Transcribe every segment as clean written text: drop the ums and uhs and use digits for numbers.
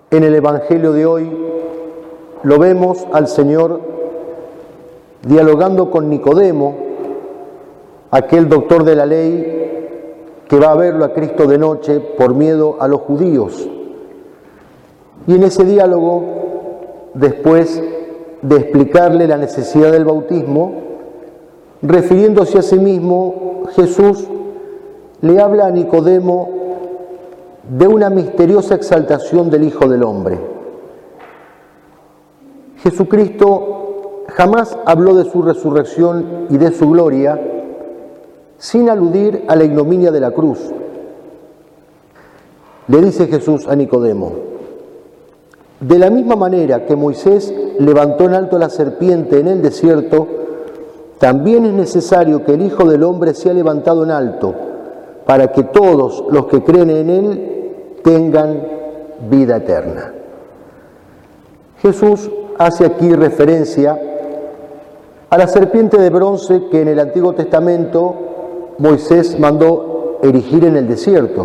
En el Evangelio de hoy lo vemos al Señor dialogando con Nicodemo, aquel doctor de la ley que va a verlo a Cristo de noche por miedo a los judíos. Y en ese diálogo, después de explicarle la necesidad del bautismo, refiriéndose a sí mismo, Jesús le habla a Nicodemo de una misteriosa exaltación del Hijo del Hombre. Jesucristo jamás habló de su resurrección y de su gloria sin aludir a la ignominia de la cruz. Le dice Jesús a Nicodemo: de la misma manera que Moisés levantó en alto la serpiente en el desierto, también es necesario que el Hijo del Hombre sea levantado en alto, para que todos los que creen en Él tengan vida eterna. Jesús hace aquí referencia a la serpiente de bronce que en el Antiguo Testamento Moisés mandó erigir en el desierto.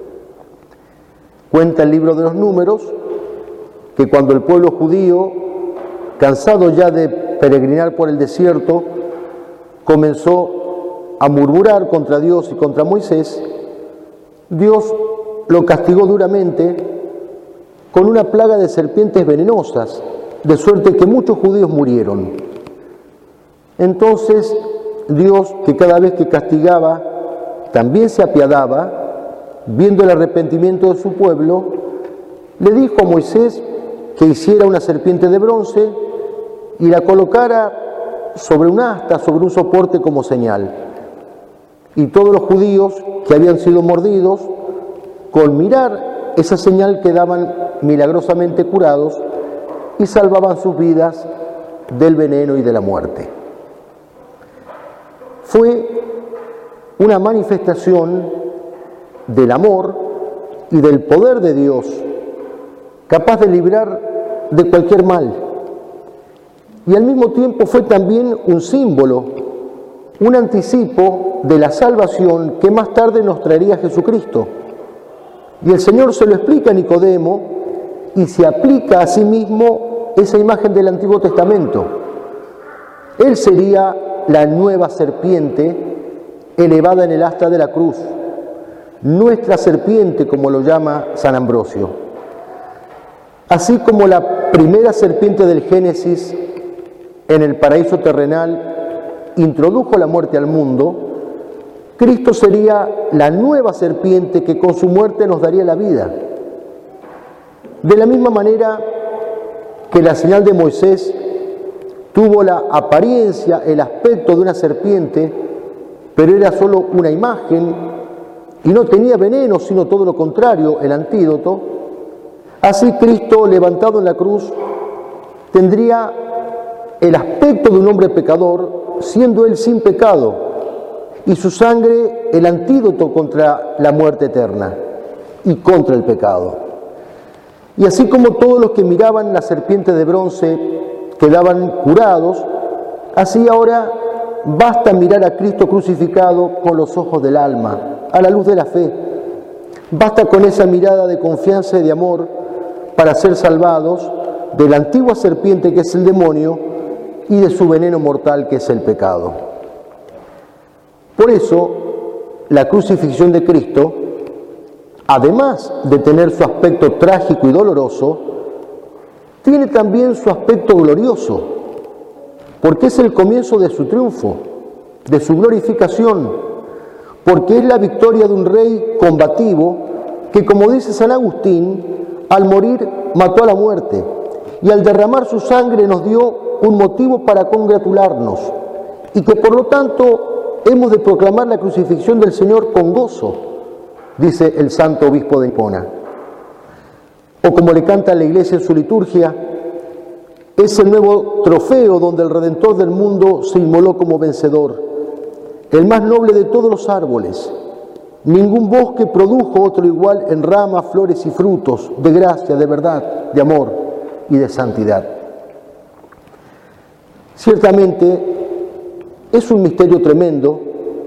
Cuenta el libro de los Números que cuando el pueblo judío, cansado ya de peregrinar por el desierto, comenzó a murmurar contra Dios y contra Moisés, Dios lo castigó duramente con una plaga de serpientes venenosas, de suerte que muchos judíos murieron. Entonces Dios, que cada vez que castigaba también se apiadaba, viendo el arrepentimiento de su pueblo, le dijo a Moisés que hiciera una serpiente de bronce y la colocara sobre un asta, sobre un soporte como señal. Y todos los judíos que habían sido mordidos, con mirar esa señal quedaban milagrosamente curados y salvaban sus vidas del veneno y de la muerte. Fue una manifestación del amor y del poder de Dios, capaz de librar de cualquier mal. Y al mismo tiempo fue también un símbolo, un anticipo de la salvación que más tarde nos traería Jesucristo. Y el Señor se lo explica a Nicodemo y se aplica a sí mismo esa imagen del Antiguo Testamento. Él sería la nueva serpiente elevada en el asta de la cruz, nuestra serpiente, como lo llama San Ambrosio. Así como la primera serpiente del Génesis en el paraíso terrenal introdujo la muerte al mundo, Cristo sería la nueva serpiente que con su muerte nos daría la vida. De la misma manera que la señal de Moisés tuvo la apariencia, el aspecto de una serpiente, pero era solo una imagen y no tenía veneno, sino todo lo contrario, el antídoto, así Cristo, levantado en la cruz, tendría el aspecto de un hombre pecador, siendo él sin pecado, y su sangre el antídoto contra la muerte eterna y contra el pecado. Y así como todos los que miraban la serpiente de bronce quedaban curados, así ahora basta mirar a Cristo crucificado con los ojos del alma, a la luz de la fe. Basta con esa mirada de confianza y de amor para ser salvados de la antigua serpiente que es el demonio y de su veneno mortal que es el pecado. Por eso, la crucifixión de Cristo, además de tener su aspecto trágico y doloroso, tiene también su aspecto glorioso, porque es el comienzo de su triunfo, de su glorificación, porque es la victoria de un rey combativo que, como dice San Agustín, al morir mató a la muerte y al derramar su sangre nos dio un motivo para congratularnos y que por lo tanto hemos de proclamar la crucifixión del Señor con gozo, dice el santo obispo de Hipona. O como le canta la Iglesia en su liturgia, es el nuevo trofeo donde el Redentor del mundo se inmoló como vencedor, el más noble de todos los árboles. Ningún bosque produjo otro igual en ramas, flores y frutos, de gracia, de verdad, de amor y de santidad. Ciertamente, es un misterio tremendo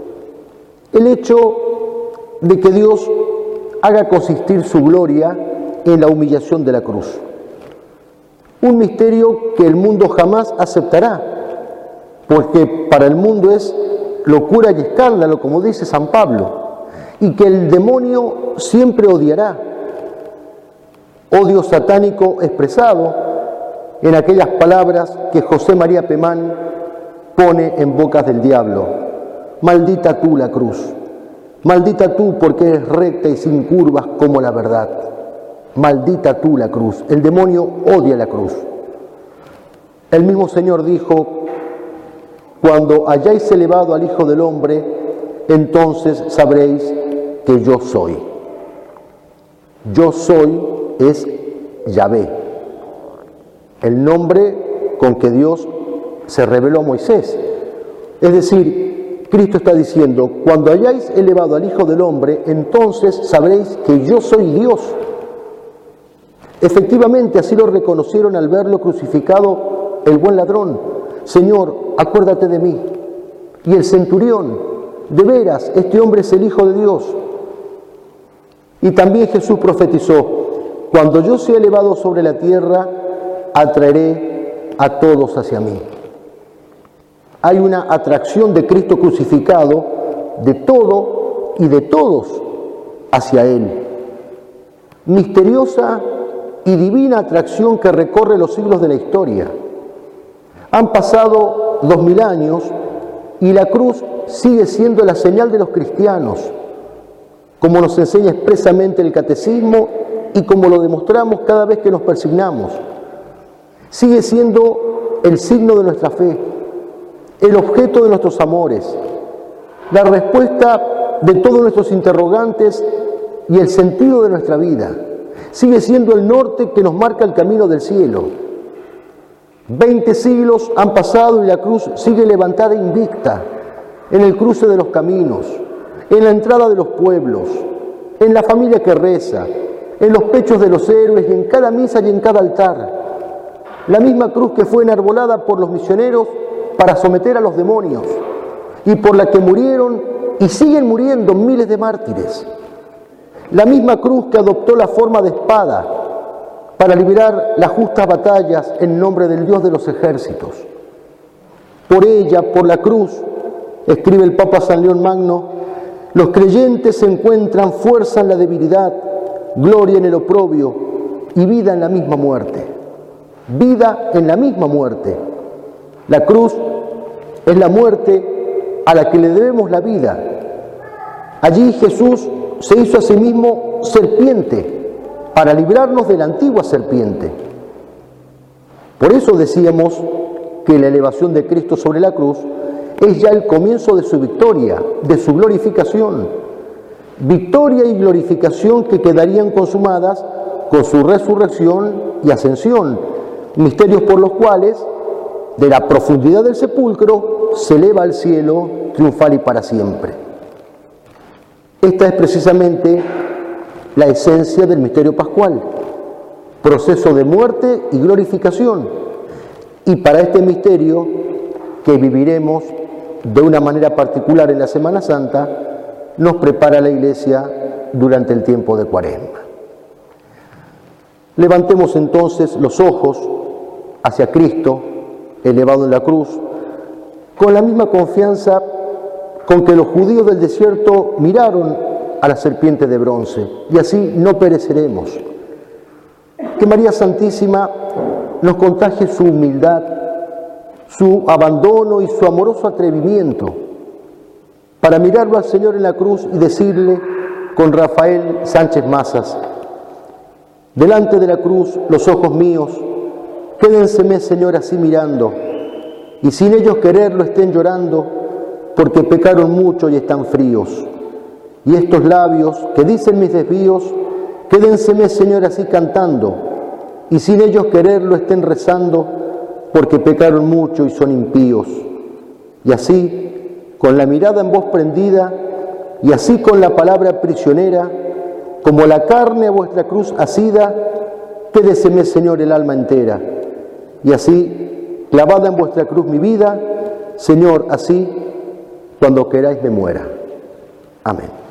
el hecho de que Dios haga consistir su gloria en la humillación de la cruz. Un misterio que el mundo jamás aceptará, porque para el mundo es locura y escándalo, como dice San Pablo, y que el demonio siempre odiará. Odio satánico expresado en aquellas palabras que José María Pemán pone en bocas del diablo. Maldita tú la cruz, maldita tú porque eres recta y sin curvas como la verdad. Maldita tú la cruz. El demonio odia la cruz. El mismo Señor dijo: cuando hayáis elevado al Hijo del Hombre, entonces sabréis que yo soy. Yo soy es Yahvé, el nombre con que Dios se reveló a Moisés. Es decir, Cristo está diciendo: cuando hayáis elevado al Hijo del Hombre, entonces sabréis que yo soy Dios. Efectivamente, así lo reconocieron al verlo crucificado el buen ladrón. Señor, acuérdate de mí. Y el centurión: de veras, este hombre es el Hijo de Dios. Y también Jesús profetizó: cuando yo sea elevado sobre la tierra, atraeré a todos hacia mí. Hay una atracción de Cristo crucificado de todo y de todos hacia Él. Misteriosa y divina atracción que recorre los siglos de la historia. Han pasado 2000 años y la cruz sigue siendo la señal de los cristianos, como nos enseña expresamente el Catecismo y como lo demostramos cada vez que nos persignamos. Sigue siendo el signo de nuestra fe, el objeto de nuestros amores, la respuesta de todos nuestros interrogantes y el sentido de nuestra vida. Sigue siendo el norte que nos marca el camino del cielo. 20 siglos han pasado y la cruz sigue levantada invicta en el cruce de los caminos, en la entrada de los pueblos, en la familia que reza, en los pechos de los héroes y en cada misa y en cada altar. La misma cruz que fue enarbolada por los misioneros para someter a los demonios y por la que murieron y siguen muriendo miles de mártires. La misma cruz que adoptó la forma de espada para librar las justas batallas en nombre del Dios de los ejércitos. Por ella, por la cruz, escribe el Papa San León Magno, los creyentes encuentran fuerza en la debilidad, gloria en el oprobio y vida en la misma muerte. Vida en la misma muerte. La cruz es la muerte a la que le debemos la vida. Allí Jesús se hizo a sí mismo serpiente para librarnos de la antigua serpiente. Por eso decíamos que la elevación de Cristo sobre la cruz es ya el comienzo de su victoria, de su glorificación. Victoria y glorificación que quedarían consumadas con su resurrección y ascensión, misterios por los cuales, de la profundidad del sepulcro, se eleva al cielo triunfal y para siempre. Esta es precisamente la esencia del misterio pascual, proceso de muerte y glorificación. Y para este misterio, que viviremos de una manera particular en la Semana Santa, nos prepara la Iglesia durante el tiempo de Cuaresma. Levantemos entonces los ojos hacia Cristo, elevado en la cruz, con la misma confianza con que los judíos del desierto miraron a la serpiente de bronce, y así no pereceremos. Que María Santísima nos contagie su humildad, su abandono y su amoroso atrevimiento, para mirarlo al Señor en la cruz y decirle con Rafael Sánchez Mazas: delante de la cruz los ojos míos, quédenseme, Señor, así mirando, y sin ellos quererlo estén llorando, porque pecaron mucho y están fríos. Y estos labios que dicen mis desvíos, quédenseme, Señor, así cantando, y sin ellos quererlo estén rezando, porque pecaron mucho y son impíos. Y así, con la mirada en voz prendida, y así con la palabra prisionera, como la carne a vuestra cruz asida, quédeseme, Señor, el alma entera. Y así, clavada en vuestra cruz mi vida, Señor, así, cuando queráis me muera. Amén.